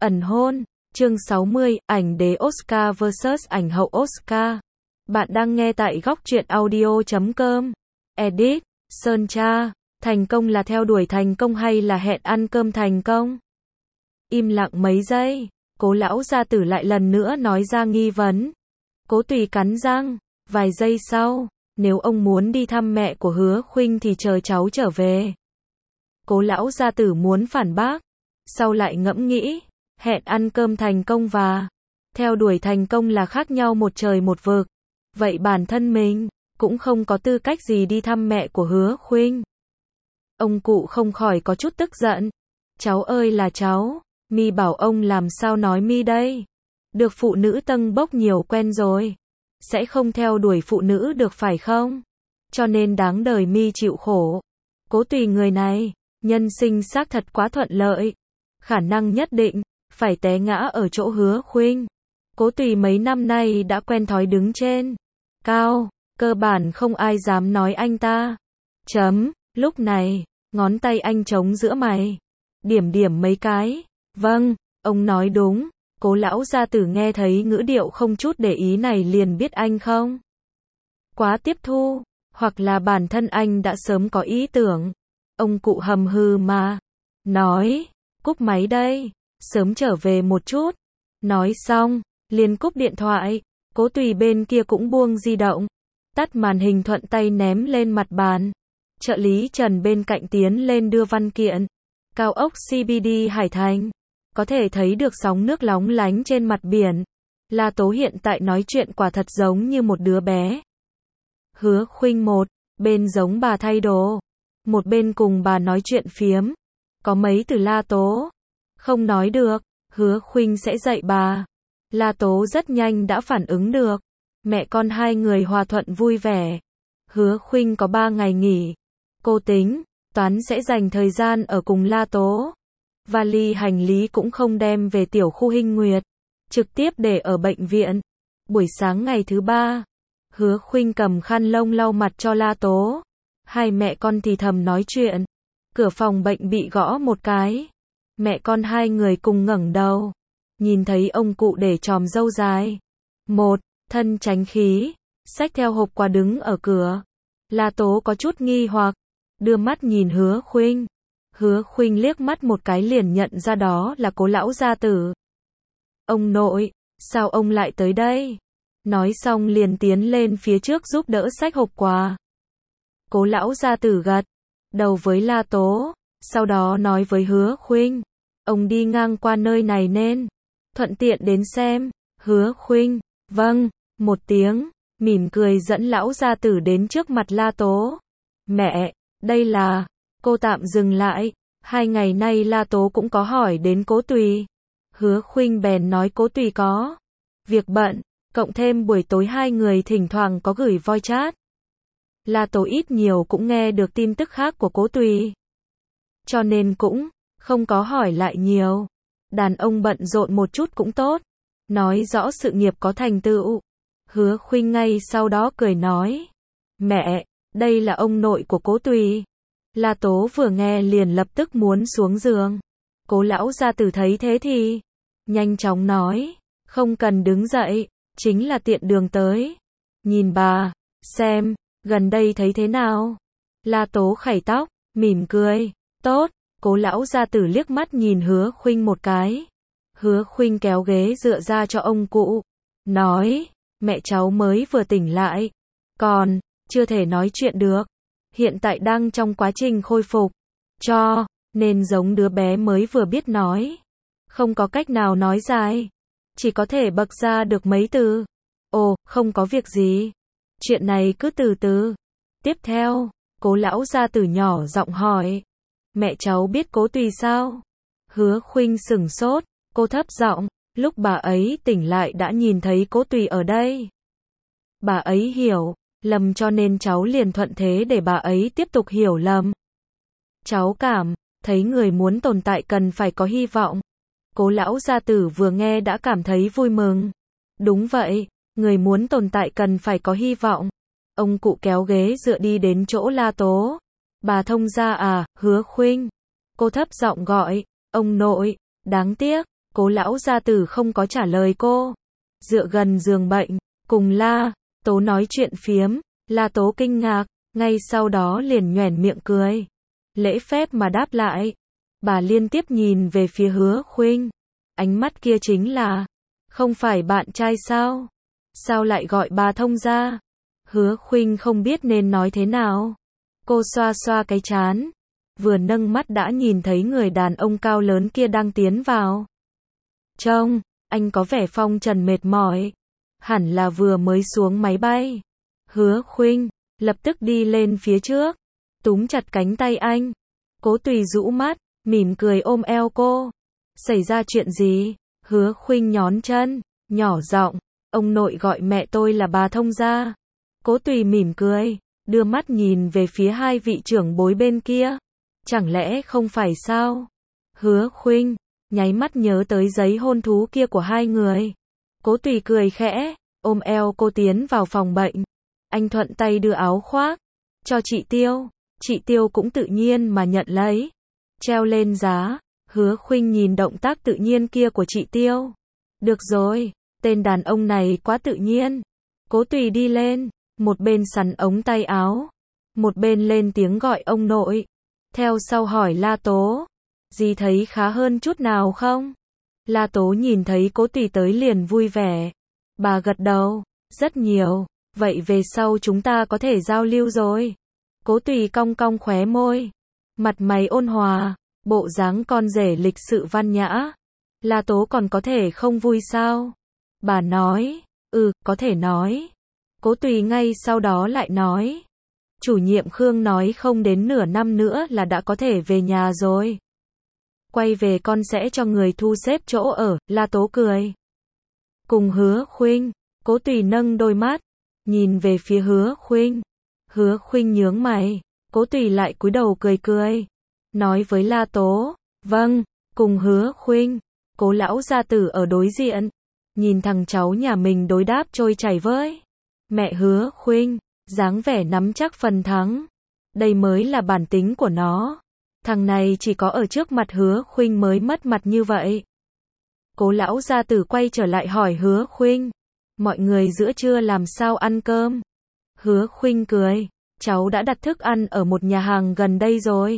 Ẩn hôn, chương 60, ảnh đế Oscar vs ảnh hậu Oscar. Bạn đang nghe tại góc truyện audio.com. Edit, Sơn Tra, thành công là theo đuổi thành công hay là hẹn ăn cơm thành công? Im lặng mấy giây, Cố lão gia tử lại lần nữa nói ra nghi vấn. Cố Tùy cắn răng, vài giây sau, nếu ông muốn đi thăm mẹ của Hứa Khuynh thì chờ cháu trở về. Cố lão gia tử muốn phản bác, sau lại ngẫm nghĩ, hẹn ăn cơm thành công và theo đuổi thành công là khác nhau một trời một vực. Vậy bản thân mình cũng không có tư cách gì đi thăm mẹ của Hứa Khuynh. Ông cụ không khỏi có chút tức giận. Cháu ơi là cháu, mi bảo ông làm sao nói mi đây? Được phụ nữ tâng bốc nhiều quen rồi, sẽ không theo đuổi phụ nữ được phải không? Cho nên đáng đời mi chịu khổ. Cố Tùy người này, nhân sinh xác thật quá thuận lợi, khả năng nhất định phải té ngã ở chỗ Hứa Khuynh. Cố Tùy mấy năm nay đã quen thói đứng trên cao, cơ bản không ai dám nói anh ta. Lúc này, ngón tay anh trống giữa mày, điểm điểm mấy cái. Vâng, ông nói đúng. Cố lão gia tử nghe thấy ngữ điệu không chút để ý này liền biết anh không quá tiếp thu, hoặc là bản thân anh đã sớm có ý tưởng. Ông cụ hầm hừ mà nói, cúp máy đây, sớm trở về một chút. Nói xong, liền cúp điện thoại. Cố Tùy bên kia cũng buông di động, tắt màn hình thuận tay ném lên mặt bàn. Trợ lý Trần bên cạnh tiến lên đưa văn kiện. Cao ốc CBD Hải Thành, có thể thấy được sóng nước lóng lánh trên mặt biển. La Tố hiện tại nói chuyện quả thật giống như một đứa bé. Hứa Khuynh một bên giống bà thay đồ, một bên cùng bà nói chuyện phiếm. Có mấy từ La Tố không nói được, Hứa Khuynh sẽ dạy bà. La Tố rất nhanh đã phản ứng được. Mẹ con hai người hòa thuận vui vẻ. Hứa Khuynh có 3 ngày nghỉ. Cô tính, toán sẽ dành thời gian ở cùng La Tố. Vali hành lý cũng không đem về tiểu khu Hinh Nguyệt, trực tiếp để ở bệnh viện. Buổi sáng ngày thứ 3, Hứa Khuynh cầm khăn lông lau mặt cho La Tố. Hai mẹ con thì thầm nói chuyện. Cửa phòng bệnh bị gõ một cái. Mẹ con hai người cùng ngẩng đầu, nhìn thấy ông cụ để chòm râu dài, một thân tránh khí, xách theo hộp quà đứng ở cửa. La Tố có chút nghi hoặc, đưa mắt nhìn Hứa Khuynh. Hứa Khuynh liếc mắt một cái liền nhận ra đó là Cố lão gia tử. Ông nội, sao ông lại tới đây? Nói xong liền tiến lên phía trước giúp đỡ xách hộp quà. Cố lão gia tử gật đầu với La Tố, sau đó nói với Hứa Khuynh, ông đi ngang qua nơi này nên thuận tiện đến xem. Hứa Khuynh, vâng, một tiếng, mỉm cười dẫn lão gia tử đến trước mặt La Tố. Mẹ, đây là... Cô tạm dừng lại, 2 ngày nay La Tố cũng có hỏi đến Cố Tùy. Hứa Khuynh bèn nói Cố Tùy có việc bận, cộng thêm buổi tối hai người thỉnh thoảng có gửi voice chat. La Tố ít nhiều cũng nghe được tin tức khác của Cố Tùy, cho nên cũng không có hỏi lại nhiều. Đàn ông bận rộn một chút cũng tốt, nói rõ sự nghiệp có thành tựu. Hứa Khuynh ngay sau đó cười nói, mẹ, đây là ông nội của Cố Tùy. La Tố vừa nghe liền lập tức muốn xuống giường. Cố lão gia tử thấy thế thì nhanh chóng nói, không cần đứng dậy, chính là tiện đường tới. Nhìn bà, xem, gần đây thấy thế nào? La Tố khẩy tóc, mỉm cười, tốt. Cố lão gia tử liếc mắt nhìn Hứa Khuynh một cái. Hứa Khuynh kéo ghế dựa ra cho ông cụ, nói, mẹ cháu mới vừa tỉnh lại, còn chưa thể nói chuyện được. Hiện tại đang trong quá trình khôi phục, cho nên giống đứa bé mới vừa biết nói. Không có cách nào nói dài, chỉ có thể bật ra được mấy từ. Ồ, không có việc gì. Chuyện này cứ từ từ. Tiếp theo, Cố lão gia tử nhỏ giọng hỏi, mẹ cháu biết Cố Tùy sao? Hứa Khuynh sửng sốt, cô thấp giọng, lúc bà ấy tỉnh lại đã nhìn thấy Cố Tùy ở đây. Bà ấy hiểu lầm cho nên cháu liền thuận thế để bà ấy tiếp tục hiểu lầm. Cháu cảm thấy người muốn tồn tại cần phải có hy vọng. Cố lão gia tử vừa nghe đã cảm thấy vui mừng. Đúng vậy, người muốn tồn tại cần phải có hy vọng. Ông cụ kéo ghế dựa đi đến chỗ La Tố. Bà thông gia à, Hứa Khuynh. Cô thấp giọng gọi, ông nội, đáng tiếc, Cố lão gia tử không có trả lời cô. Dựa gần giường bệnh, cùng La Tố nói chuyện phiếm. La Tố kinh ngạc, ngay sau đó liền nhoẻn miệng cười. Lễ phép mà đáp lại. Bà liên tiếp nhìn về phía Hứa Khuynh. Ánh mắt kia chính là, không phải bạn trai sao? Sao lại gọi bà thông gia? Hứa Khuynh không biết nên nói thế nào. Cô xoa xoa cái trán, vừa nâng mắt đã nhìn thấy người đàn ông cao lớn kia đang tiến vào. Trông, anh có vẻ phong trần mệt mỏi. Hẳn là vừa mới xuống máy bay. Hứa Khuynh lập tức đi lên phía trước, túm chặt cánh tay anh. Cố Tùy rũ mắt, mỉm cười ôm eo cô. Xảy ra chuyện gì? Hứa Khuynh nhón chân, nhỏ giọng, ông nội gọi mẹ tôi là bà thông gia. Cố Tùy mỉm cười, đưa mắt nhìn về phía hai vị trưởng bối bên kia. Chẳng lẽ không phải sao? Hứa Khuynh nháy mắt nhớ tới giấy hôn thú kia của hai người. Cố Tùy cười khẽ, ôm eo cô tiến vào phòng bệnh. Anh thuận tay đưa áo khoác cho chị Tiêu. Chị Tiêu cũng tự nhiên mà nhận lấy, treo lên giá. Hứa Khuynh nhìn động tác tự nhiên kia của chị Tiêu. Được rồi, tên đàn ông này quá tự nhiên. Cố Tùy đi lên, một bên sắn ống tay áo, một bên lên tiếng gọi ông nội. Theo sau hỏi La Tố, dì thấy khá hơn chút nào không? La Tố nhìn thấy Cố Tùy tới liền vui vẻ. Bà gật đầu, rất nhiều, vậy về sau chúng ta có thể giao lưu rồi. Cố Tùy cong cong khóe môi, mặt mày ôn hòa, bộ dáng con rể lịch sự văn nhã. La Tố còn có thể không vui sao? Bà nói, có thể nói. Cố Tùy ngay sau đó lại nói, chủ nhiệm Khương nói không đến nửa năm nữa là đã có thể về nhà rồi. Quay về con sẽ cho người thu xếp chỗ ở. La Tố cười. Cùng Hứa Khuynh, Cố Tùy nâng đôi mắt, nhìn về phía Hứa Khuynh. Hứa Khuynh nhướng mày, Cố Tùy lại cúi đầu cười cười. Nói với La Tố, vâng, cùng Hứa Khuynh. Cố lão gia tử ở đối diện, nhìn thằng cháu nhà mình đối đáp trôi chảy với mẹ Hứa Khuynh, dáng vẻ nắm chắc phần thắng. Đây mới là bản tính của nó. Thằng này chỉ có ở trước mặt Hứa Khuynh mới mất mặt như vậy. Cố lão gia tử quay trở lại hỏi Hứa Khuynh, mọi người giữa trưa làm sao ăn cơm? Hứa Khuynh cười, cháu đã đặt thức ăn ở một nhà hàng gần đây rồi.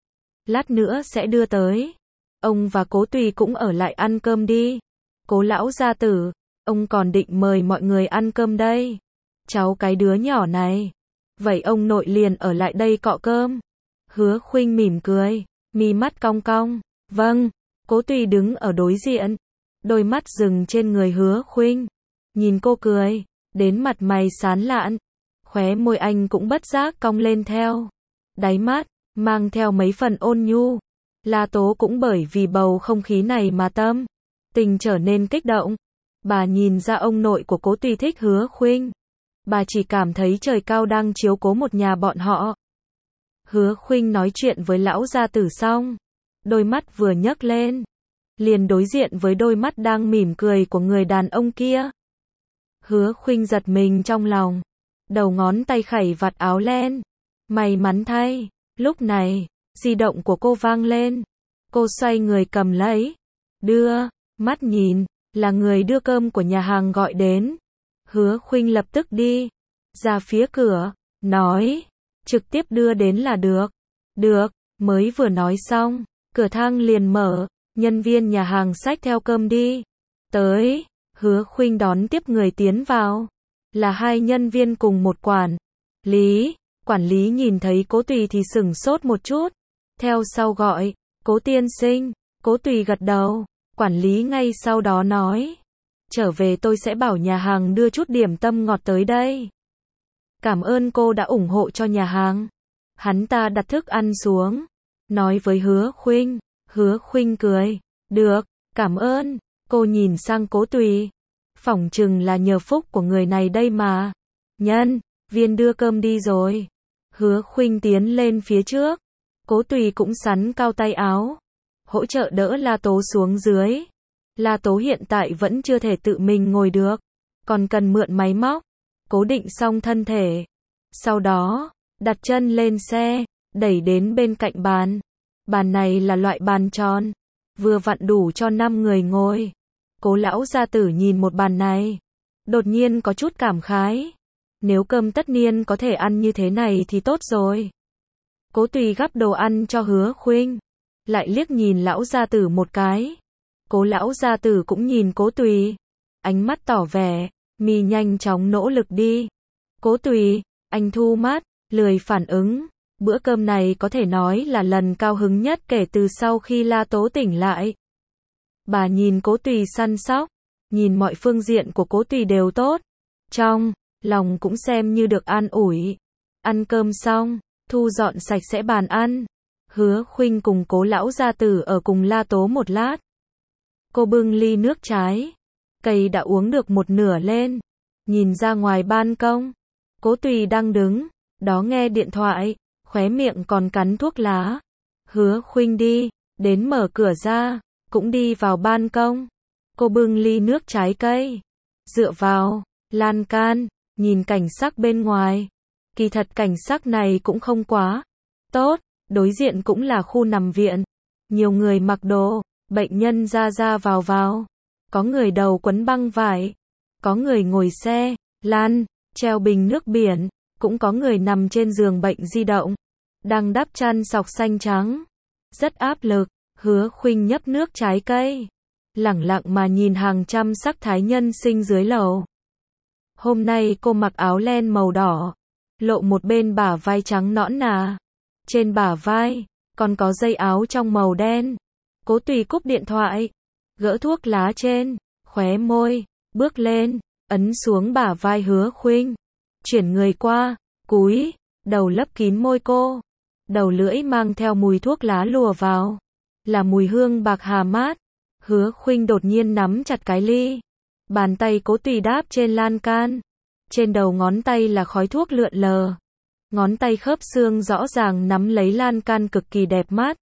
Lát nữa sẽ đưa tới. Ông và Cố Tùy cũng ở lại ăn cơm đi. Cố lão gia tử, ông còn định mời mọi người ăn cơm đây. Cháu cái đứa nhỏ này. Vậy ông nội liền ở lại đây cọ cơm. Hứa Khuynh mỉm cười, mi mắt cong cong. Vâng. Cố Tùy đứng ở đối diện, đôi mắt dừng trên người Hứa Khuynh. Nhìn cô cười, đến mặt mày sán lạn. Khóe môi anh cũng bất giác cong lên theo. Đáy mắt mang theo mấy phần ôn nhu. La Tố cũng bởi vì bầu không khí này mà tâm tình trở nên kích động. Bà nhìn ra ông nội của Cố Tùy thích Hứa Khuynh. Bà chỉ cảm thấy trời cao đang chiếu cố một nhà bọn họ. Hứa Khuynh nói chuyện với lão gia tử xong, đôi mắt vừa nhấc lên, liền đối diện với đôi mắt đang mỉm cười của người đàn ông kia. Hứa Khuynh giật mình trong lòng, đầu ngón tay khẩy vạt áo len. May mắn thay, lúc này, di động của cô vang lên. Cô xoay người cầm lấy, đưa mắt nhìn, là người đưa cơm của nhà hàng gọi đến. Hứa Khuynh lập tức đi ra phía cửa, nói, trực tiếp đưa đến là được. Được, mới vừa nói xong, cửa thang liền mở, nhân viên nhà hàng xách theo cơm đi tới. Hứa Khuynh đón tiếp người tiến vào, là hai nhân viên cùng một quản lý. Quản lý nhìn thấy Cố Tùy thì sửng sốt một chút, theo sau gọi, Cố tiên sinh. Cố Tùy gật đầu, quản lý ngay sau đó nói, trở về tôi sẽ bảo nhà hàng đưa chút điểm tâm ngọt tới đây. Cảm ơn cô đã ủng hộ cho nhà hàng. Hắn ta đặt thức ăn xuống, nói với Hứa Khuynh. Hứa Khuynh cười, được, cảm ơn. Cô nhìn sang Cố Tùy, phỏng chừng là nhờ phúc của người này đây mà. Nhân viên đưa cơm đi rồi. Hứa Khuynh tiến lên phía trước, Cố Tùy cũng sắn cao tay áo, hỗ trợ đỡ La Tố xuống dưới. La Tố hiện tại vẫn chưa thể tự mình ngồi được, còn cần mượn máy móc, cố định xong thân thể. Sau đó, đặt chân lên xe, đẩy đến bên cạnh bàn. Bàn này là loại bàn tròn, vừa vặn đủ cho 5 người ngồi. Cố lão gia tử nhìn một bàn này, đột nhiên có chút cảm khái. Nếu cơm tất niên có thể ăn như thế này thì tốt rồi. Cố Tùy gắp đồ ăn cho Hứa Khuynh, lại liếc nhìn lão gia tử một cái. Cố lão gia tử cũng nhìn Cố Tùy, ánh mắt tỏ vẻ, mi nhanh chóng nỗ lực đi. Cố Tùy, anh thu mắt, lười phản ứng. Bữa cơm này có thể nói là lần cao hứng nhất kể từ sau khi La Tố tỉnh lại. Bà nhìn Cố Tùy săn sóc, nhìn mọi phương diện của Cố Tùy đều tốt, trong lòng cũng xem như được an ủi. Ăn cơm xong, thu dọn sạch sẽ bàn ăn. Hứa Khuynh cùng Cố lão gia tử ở cùng La Tố một lát. Cô bưng ly nước trái cây đã uống được một nửa lên, nhìn ra ngoài ban công. Cố Tùy đang đứng đó nghe điện thoại, khóe miệng còn cắn thuốc lá. Hứa Khuynh đi đến mở cửa ra, cũng đi vào ban công. Cô bưng ly nước trái cây, dựa vào lan can, nhìn cảnh sắc bên ngoài. Kỳ thật cảnh sắc này cũng không quá tốt, đối diện cũng là khu nằm viện. Nhiều người mặc đồ bệnh nhân ra ra vào vào. Có người đầu quấn băng vải, có người ngồi xe lăn, treo bình nước biển, cũng có người nằm trên giường bệnh di động, đang đắp chăn sọc xanh trắng. Rất áp lực. Hứa Khuynh nhấp nước trái cây, lẳng lặng mà nhìn hàng trăm sắc thái nhân sinh dưới lầu. Hôm nay cô mặc áo len màu đỏ, lộ một bên bả vai trắng nõn nà. Trên bả vai còn có dây áo trong màu đen. Cố Tùy cúp điện thoại, gỡ thuốc lá trên khóe môi, bước lên, ấn xuống bả vai Hứa Khuynh, chuyển người qua, cúi đầu lấp kín môi cô. Đầu lưỡi mang theo mùi thuốc lá lùa vào, là mùi hương bạc hà mát. Hứa Khuynh đột nhiên nắm chặt cái ly, bàn tay Cố Tùy đáp trên lan can. Trên đầu ngón tay là khói thuốc lượn lờ, ngón tay khớp xương rõ ràng nắm lấy lan can cực kỳ đẹp mắt.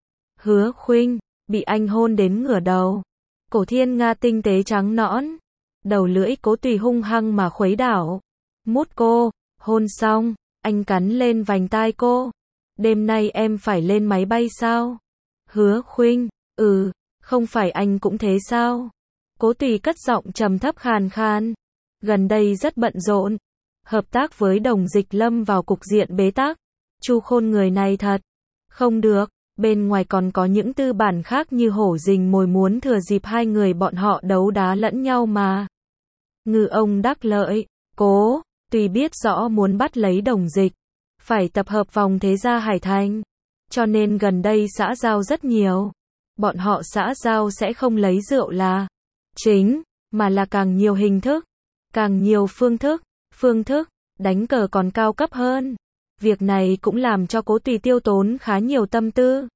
Hứa Khuynh bị anh hôn đến ngửa đầu, cổ thiên nga tinh tế trắng nõn, đầu lưỡi Cố Tùy hung hăng mà khuấy đảo, mút cô. Hôn xong, anh cắn lên vành tai cô. Đêm nay em phải lên máy bay sao? Hứa Khuynh, không phải anh cũng thế sao? Cố Tùy cất giọng trầm thấp khàn khàn. Gần đây rất bận rộn, hợp tác với Đồng Dịch lâm vào cục diện bế tắc. Chu Khôn người này thật không được, bên ngoài còn có những tư bản khác như hổ rình mồi muốn thừa dịp hai người bọn họ đấu đá lẫn nhau mà ngư ông đắc lợi. Cố Tùy biết rõ muốn bắt lấy Đồng Dịch, phải tập hợp vòng thế gia Hải Thành, cho nên gần đây xã giao rất nhiều. Bọn họ xã giao sẽ không lấy rượu là chính, mà là càng nhiều hình thức, càng nhiều phương thức, đánh cờ còn cao cấp hơn. Việc này cũng làm cho Cố Tùy tiêu tốn khá nhiều tâm tư.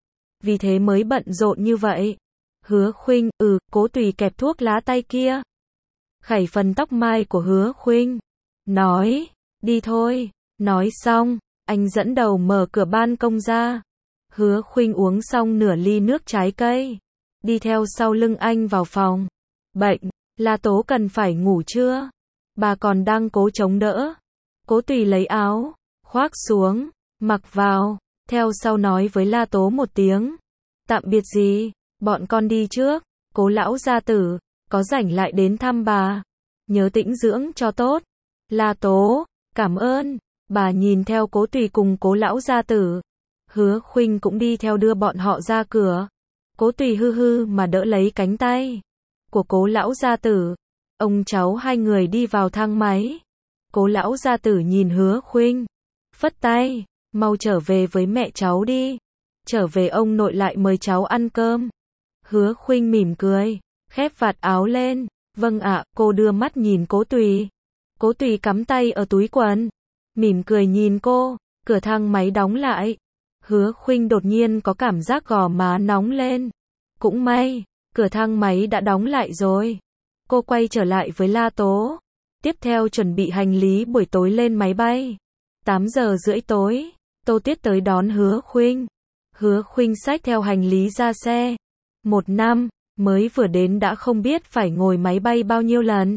Vì thế mới bận rộn như vậy. Hứa Khuynh, Cố Tùy kẹp thuốc lá tay kia, khẩy phần tóc mai của Hứa Khuynh, nói, đi thôi. Nói xong, anh dẫn đầu mở cửa ban công ra. Hứa Khuynh uống xong nửa ly nước trái cây, đi theo sau lưng anh vào phòng bệnh. La Tố cần phải ngủ chưa? Bà còn đang cố chống đỡ. Cố Tùy lấy áo khoác xuống, mặc vào, theo sau nói với La Tố một tiếng, tạm biệt gì, bọn con đi trước. Cố lão gia tử, có rảnh lại đến thăm bà, nhớ tĩnh dưỡng cho tốt. La Tố, cảm ơn. Bà nhìn theo Cố Tùy cùng Cố lão gia tử. Hứa Khuynh cũng đi theo đưa bọn họ ra cửa. Cố Tùy hư hư mà đỡ lấy cánh tay của Cố lão gia tử. Ông cháu hai người đi vào thang máy. Cố lão gia tử nhìn Hứa Khuynh, phất tay, mau trở về với mẹ cháu đi. Trở về ông nội lại mời cháu ăn cơm. Hứa Khuynh mỉm cười, khép vạt áo lên. Vâng ạ. Cô đưa mắt nhìn Cố Tùy. Cố Tùy cắm tay ở túi quần, mỉm cười nhìn cô. Cửa thang máy đóng lại. Hứa Khuynh đột nhiên có cảm giác gò má nóng lên. Cũng may, cửa thang máy đã đóng lại rồi. Cô quay trở lại với La Tố. Tiếp theo chuẩn bị hành lý buổi tối lên máy bay. 8 giờ rưỡi tối, Tô Tuyết tới đón Hứa Khuynh. Hứa Khuynh xách theo hành lý ra xe. 1 năm, mới vừa đến đã không biết phải ngồi máy bay bao nhiêu lần.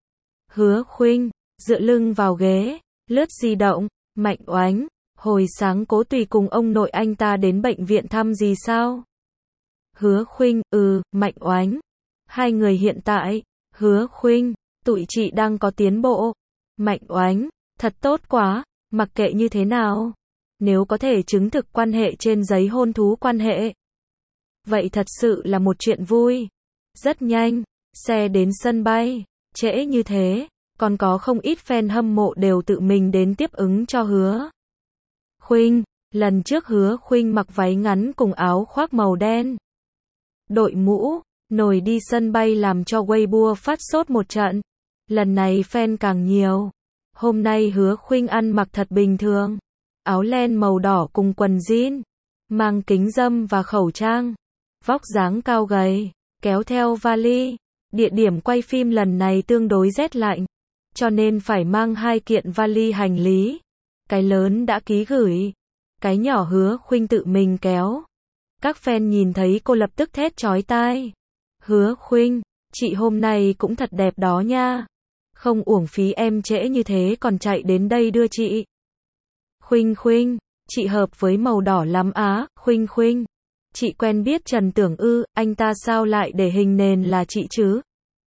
Hứa Khuynh, dựa lưng vào ghế, lướt di động. Mạnh Oánh, hồi sáng Cố Tùy cùng ông nội anh ta đến bệnh viện thăm gì sao? Hứa Khuynh, Mạnh Oánh. Hai người hiện tại, Hứa Khuynh, tụi chị đang có tiến bộ. Mạnh Oánh, thật tốt quá, mặc kệ như thế nào. Nếu có thể chứng thực quan hệ trên giấy hôn thú quan hệ. Vậy thật sự là một chuyện vui. Rất nhanh, xe đến sân bay, trễ như thế, còn có không ít fan hâm mộ đều tự mình đến tiếp ứng cho Hứa Khuynh. Lần trước Hứa Khuynh mặc váy ngắn cùng áo khoác màu đen, đội mũ, nổi đi sân bay làm cho Weibo phát sốt một trận. Lần này fan càng nhiều. Hôm nay Hứa Khuynh ăn mặc thật bình thường, áo len màu đỏ cùng quần jean, mang kính râm và khẩu trang, vóc dáng cao gầy, kéo theo vali. Địa điểm quay phim lần này tương đối rét lạnh, cho nên phải mang 2 kiện vali hành lý. Cái lớn đã ký gửi, cái nhỏ Hứa Khuynh tự mình kéo. Các fan nhìn thấy cô lập tức thét chói tai. Hứa Khuynh, chị hôm nay cũng thật đẹp đó nha. Không uổng phí em trễ như thế còn chạy đến đây đưa chị. Khuynh Khuynh, chị hợp với màu đỏ lắm á. Khuynh Khuynh, chị quen biết Trần Tưởng ư, anh ta sao lại để hình nền là chị chứ?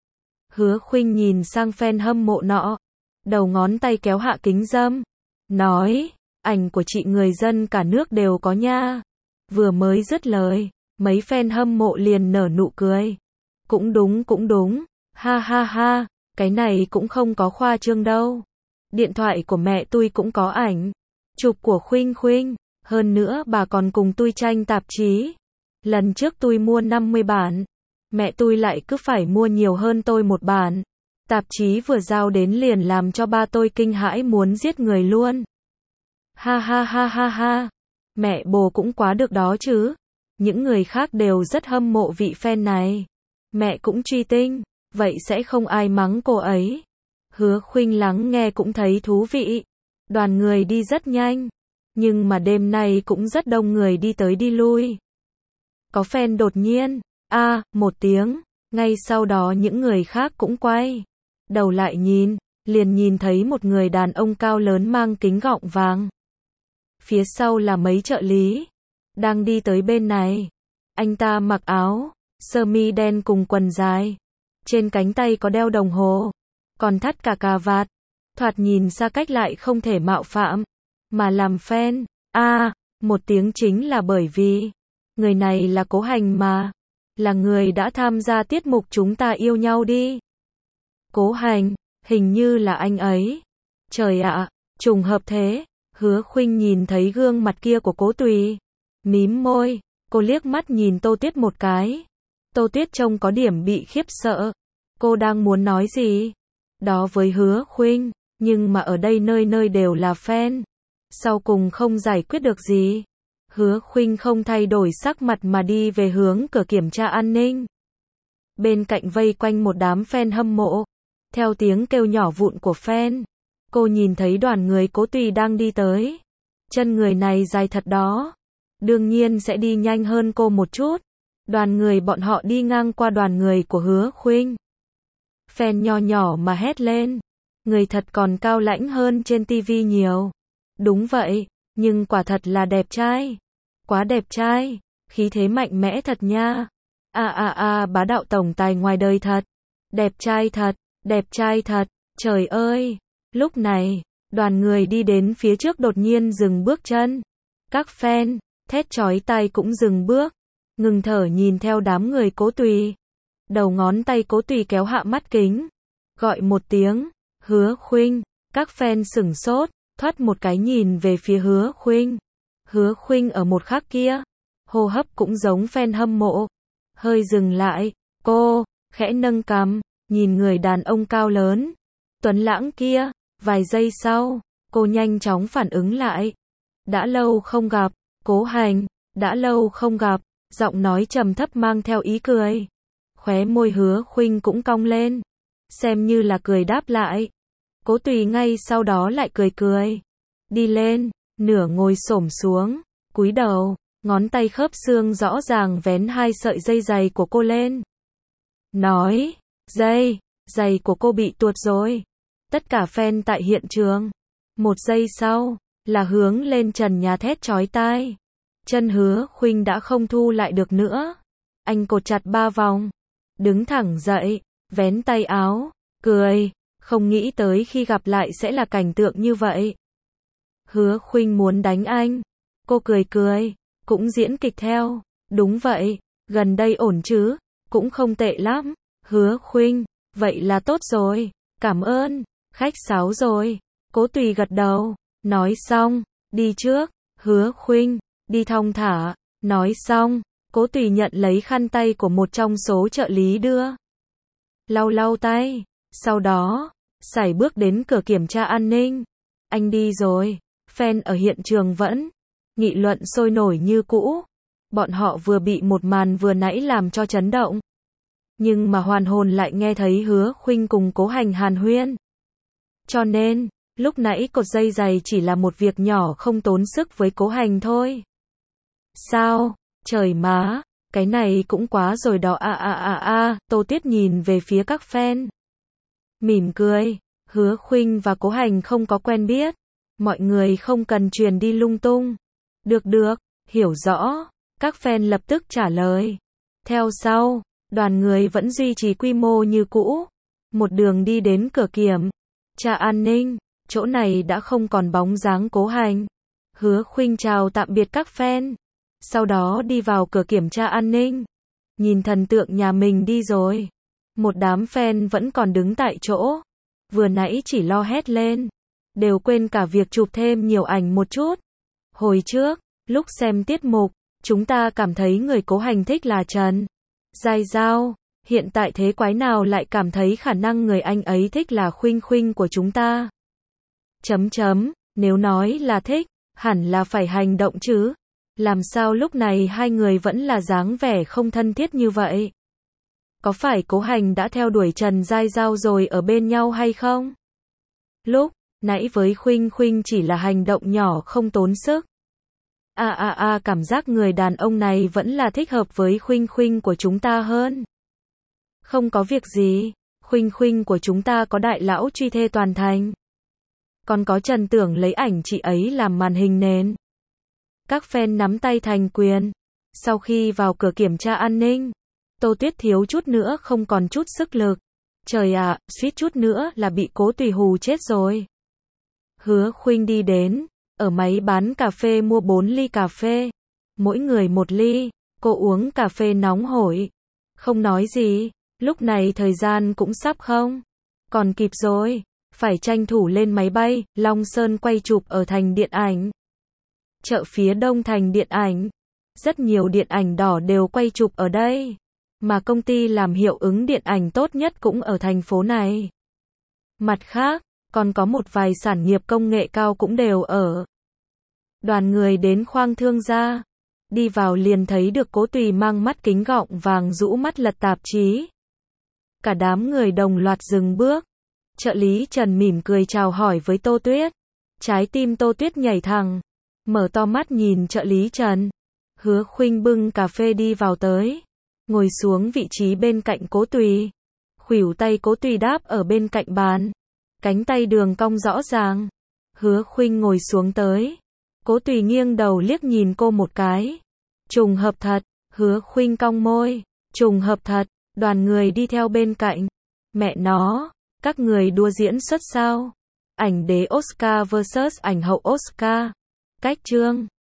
Hứa Khuynh nhìn sang fan hâm mộ nọ, đầu ngón tay kéo hạ kính râm, nói, ảnh của chị người dân cả nước đều có nha. Vừa mới dứt lời, mấy fan hâm mộ liền nở nụ cười. Cũng đúng, ha ha ha, cái này cũng không có khoa trương đâu. Điện thoại của mẹ tôi cũng có ảnh chụp của Khuynh Khuynh, hơn nữa bà còn cùng tôi tranh tạp chí. Lần trước tôi mua 50 bản, mẹ tôi lại cứ phải mua nhiều hơn tôi một bản. Tạp chí vừa giao đến liền làm cho ba tôi kinh hãi muốn giết người luôn. Ha ha ha ha ha, mẹ bồ cũng quá được đó chứ. Những người khác đều rất hâm mộ vị fan này. Mẹ cũng truy tinh, vậy sẽ không ai mắng cô ấy. Hứa Khuynh lắng nghe cũng thấy thú vị. Đoàn người đi rất nhanh, nhưng mà đêm nay cũng rất đông người đi tới đi lui. Có fan đột nhiên, một tiếng, ngay sau đó những người khác cũng quay đầu lại nhìn, liền nhìn thấy một người đàn ông cao lớn mang kính gọng vàng. Phía sau là mấy trợ lý, đang đi tới bên này. Anh ta mặc áo sơ mi đen cùng quần dài, trên cánh tay có đeo đồng hồ, còn thắt cả cà vạt. Thoạt nhìn xa cách lại không thể mạo phạm, mà làm fan. Một tiếng chính là bởi vì người này là Cố Hành mà, là người đã tham gia tiết mục Chúng Ta Yêu Nhau Đi. Cố Hành, hình như là anh ấy. Trời ạ, trùng hợp thế. Hứa Khuynh nhìn thấy gương mặt kia của Cố Tùy, mím môi, cô liếc mắt nhìn Tô Tuyết một cái. Tô Tuyết trông có điểm bị khiếp sợ. Cô đang muốn nói gì đó với Hứa Khuynh, nhưng mà ở đây nơi nơi đều là fan. Sau cùng không giải quyết được gì. Hứa Khuynh không thay đổi sắc mặt mà đi về hướng cửa kiểm tra an ninh. Bên cạnh vây quanh một đám fan hâm mộ. Theo tiếng kêu nhỏ vụn của fan, cô nhìn thấy đoàn người Cố Tùy đang đi tới. Chân người này dài thật đó. Đương nhiên sẽ đi nhanh hơn cô một chút. Đoàn người bọn họ đi ngang qua đoàn người của Hứa Khuynh. Fan nho nhỏ mà hét lên. Người thật còn cao lãnh hơn trên TV nhiều. Đúng vậy, nhưng quả thật là đẹp trai. Quá đẹp trai, khí thế mạnh mẽ thật nha. Bá đạo tổng tài ngoài đời thật. Đẹp trai thật, đẹp trai thật, trời ơi. Lúc này, đoàn người đi đến phía trước đột nhiên dừng bước chân. Các fan, thét chói tai cũng dừng bước, ngừng thở nhìn theo đám người Cố Tùy. Đầu ngón tay Cố Tùy kéo hạ mắt kính, gọi một tiếng, Hứa Khuynh. Các fan sửng sốt, thoát một cái nhìn về phía Hứa Khuynh. Hứa Khuynh ở một khác kia, hô hấp cũng giống fan hâm mộ. Hơi dừng lại, cô, khẽ nâng cằm, nhìn người đàn ông cao lớn, tuấn lãng kia. Vài giây sau, cô nhanh chóng phản ứng lại. Đã lâu không gặp, Cố Hành, đã lâu không gặp, giọng nói trầm thấp mang theo ý cười. Khóe môi Hứa Khuynh cũng cong lên, xem như là cười đáp lại. Cố Tùy ngay sau đó lại cười cười. Đi lên, nửa ngồi xổm xuống, cúi đầu, ngón tay khớp xương rõ ràng vén 2 sợi dây giày của cô lên. Nói, giày của cô bị tuột rồi. Tất cả fan tại hiện trường. Một giây sau, là hướng lên trần nhà thét chói tai. Chân Hứa Khuynh đã không thu lại được nữa. Anh cột chặt 3 vòng, đứng thẳng dậy, vén tay áo, cười, không nghĩ tới khi gặp lại sẽ là cảnh tượng như vậy. Hứa Khuynh muốn đánh anh. Cô cười cười, cũng diễn kịch theo. Đúng vậy, gần đây ổn chứ, cũng không tệ lắm. Hứa Khuynh, vậy là tốt rồi, cảm ơn, khách sáo rồi. Cố Tùy gật đầu, nói xong, đi trước. Hứa Khuynh, đi thong thả, nói xong, Cố Tùy nhận lấy khăn tay của một trong số trợ lý đưa. Lau lau tay, sau đó, sải bước đến cửa kiểm tra an ninh. Anh đi rồi, fan ở hiện trường vẫn nghị luận sôi nổi như cũ. Bọn họ vừa bị một màn vừa nãy làm cho chấn động. Nhưng mà hoàn hồn lại nghe thấy Hứa Khuynh cùng Cố Hành hàn huyên. Cho nên, lúc nãy cột dây giày chỉ là một việc nhỏ không tốn sức với Cố Hành thôi. Sao? Trời má, cái này cũng quá rồi đó Tô Tuyết nhìn về phía các fan. Mỉm cười, Hứa Khuynh và Cố Hành không có quen biết. Mọi người không cần truyền đi lung tung. Được, hiểu rõ. Các fan lập tức trả lời. Theo sau, đoàn người vẫn duy trì quy mô như cũ. Một đường đi đến cửa kiểm tra an ninh, chỗ này đã không còn bóng dáng Cố Hành. Hứa Khuynh chào tạm biệt các fan, sau đó đi vào cửa kiểm tra an ninh. Nhìn thần tượng nhà mình đi rồi. Một đám fan vẫn còn đứng tại chỗ. Vừa nãy chỉ lo hét lên, đều quên cả việc chụp thêm nhiều ảnh một chút. Hồi trước, lúc xem tiết mục, chúng ta cảm thấy người Cố Hành thích là Trần Giai Giao. Hiện tại thế quái nào lại cảm thấy khả năng người anh ấy thích là Khuynh Khuynh của chúng ta. Nếu nói là thích, hẳn là phải hành động chứ. Làm sao lúc này hai người vẫn là dáng vẻ không thân thiết như vậy? Có phải Cố Hành đã theo đuổi Trần Giai Giao rồi ở bên nhau hay không? Lúc nãy với Khuynh Khuynh chỉ là hành động nhỏ không tốn sức. Cảm giác người đàn ông này vẫn là thích hợp với Khuynh Khuynh của chúng ta hơn. Không có việc gì, Khuynh Khuynh của chúng ta có đại lão truy thê toàn thành. Còn có Trần Tưởng lấy ảnh chị ấy làm màn hình nền. Các fan nắm tay thành quyền. Sau khi vào cửa kiểm tra an ninh, Tô Tuyết thiếu chút nữa không còn chút sức lực. Trời ạ, suýt chút nữa là bị Cố Tùy hù chết rồi. Hứa Khuynh đi đến, ở máy bán cà phê mua 4 ly cà phê. Mỗi người 1 ly, cô uống cà phê nóng hổi. Không nói gì, lúc này thời gian cũng sắp không còn kịp rồi. Phải tranh thủ lên máy bay, Long Sơn quay chụp ở thành điện ảnh. Chợ phía đông thành điện ảnh. Rất nhiều điện ảnh đỏ đều quay chụp ở đây. Mà công ty làm hiệu ứng điện ảnh tốt nhất cũng ở thành phố này. Mặt khác, còn có một vài sản nghiệp công nghệ cao cũng đều ở. Đoàn người đến khoang thương gia. Đi vào liền thấy được Cố Tùy mang mắt kính gọng vàng rũ mắt lật tạp chí. Cả đám người đồng loạt dừng bước. Trợ lý Trần mỉm cười chào hỏi với Tô Tuyết. Trái tim Tô Tuyết nhảy thẳng. Mở to mắt nhìn trợ lý Trần. Hứa Khuynh bưng cà phê đi vào tới. Ngồi xuống vị trí bên cạnh Cố Tùy. Khuỷu tay Cố Tùy đáp ở bên cạnh bàn. Cánh tay đường cong rõ ràng. Hứa Khuynh ngồi xuống tới. Cố Tùy nghiêng đầu liếc nhìn cô một cái. Trùng hợp thật. Hứa Khuynh cong môi. Trùng hợp thật. Đoàn người đi theo bên cạnh. Mẹ nó, các người đua diễn xuất sao? Ảnh đế Oscar vs ảnh hậu Oscar. Cách chương